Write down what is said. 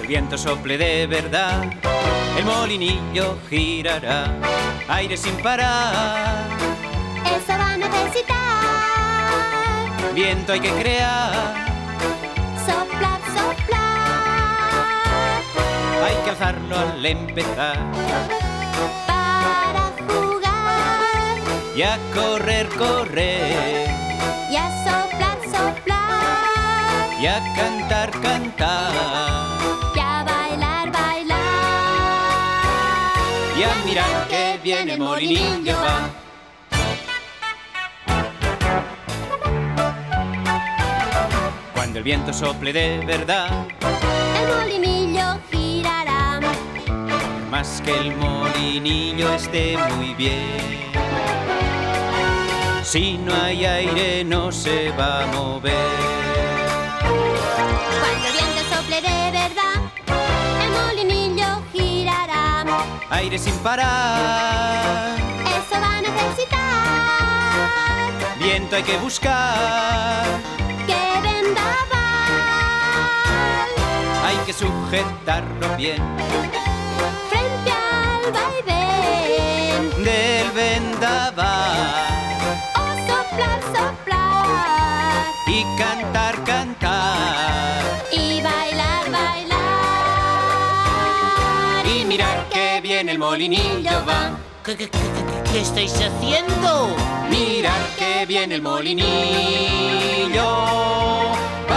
viento sople de verdad, el molinillo girará, aire sin parar. Eso va a necesitar. Viento hay que crear, Soplar, soplar. hay que alzarlo al empezar. Para jugar Y a correr, correr. y a soplar, soplar. Y a cantar, cantar. Y a bailar, bailar. Y a mirar que viene el molinillo va. Cuando el viento sople de verdad, El molinillo girará. más que el molinillo esté muy bien. Si no hay aire no se va a mover. Cuando el viento sople de verdad, el molinillo girará. Aire sin parar, Eso va a necesitar. viento hay que buscar. ¡Qué vendaval! Hay que sujetarlo bien Frente al vaivén. del vendaval. Oh, soplar, soplar. Y cantar, cantar. Y bailar, bailar. Y mirar que viene el molinillo va. ¿Qué estáis haciendo? Mirar que viene el molinillo